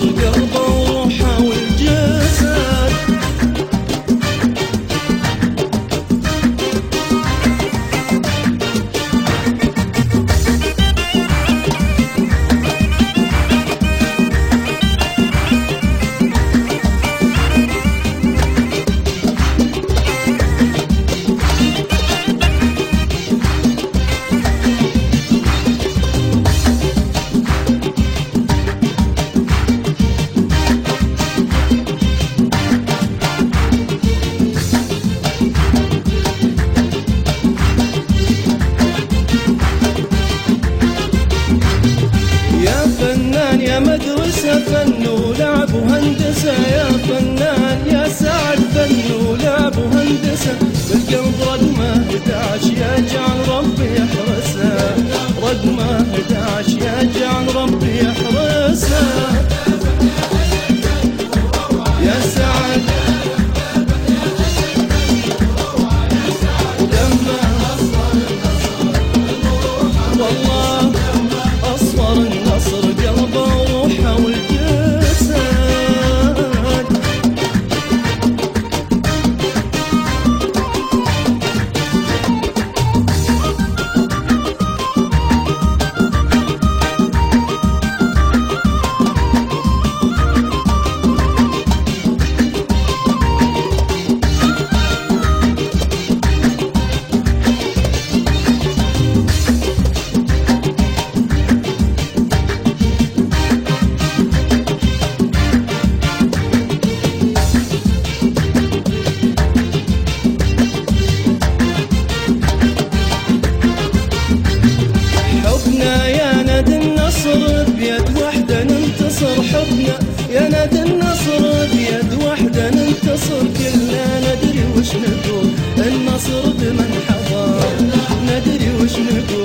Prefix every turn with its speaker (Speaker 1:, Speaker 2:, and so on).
Speaker 1: قلبه وروحه والجسد. يا مدرسة فن ولعب وهندسة، يا فنان يا سعد فن ولعب وهندسة. بالقلب رقمه 11 يجعل ربي يحرسه، رقمه 11 يجعل ربي يحرسه. يا سعد ولما والله أصفر النصر قلبه وروحه والجسد. حبنا يا نادي النصر بيد وحدة ننتصر، حبنا يا نادي النصر بيد وحدة ننتصر. كلنا ندري وش نقول، النصر بمن حضر ندري وش نقول.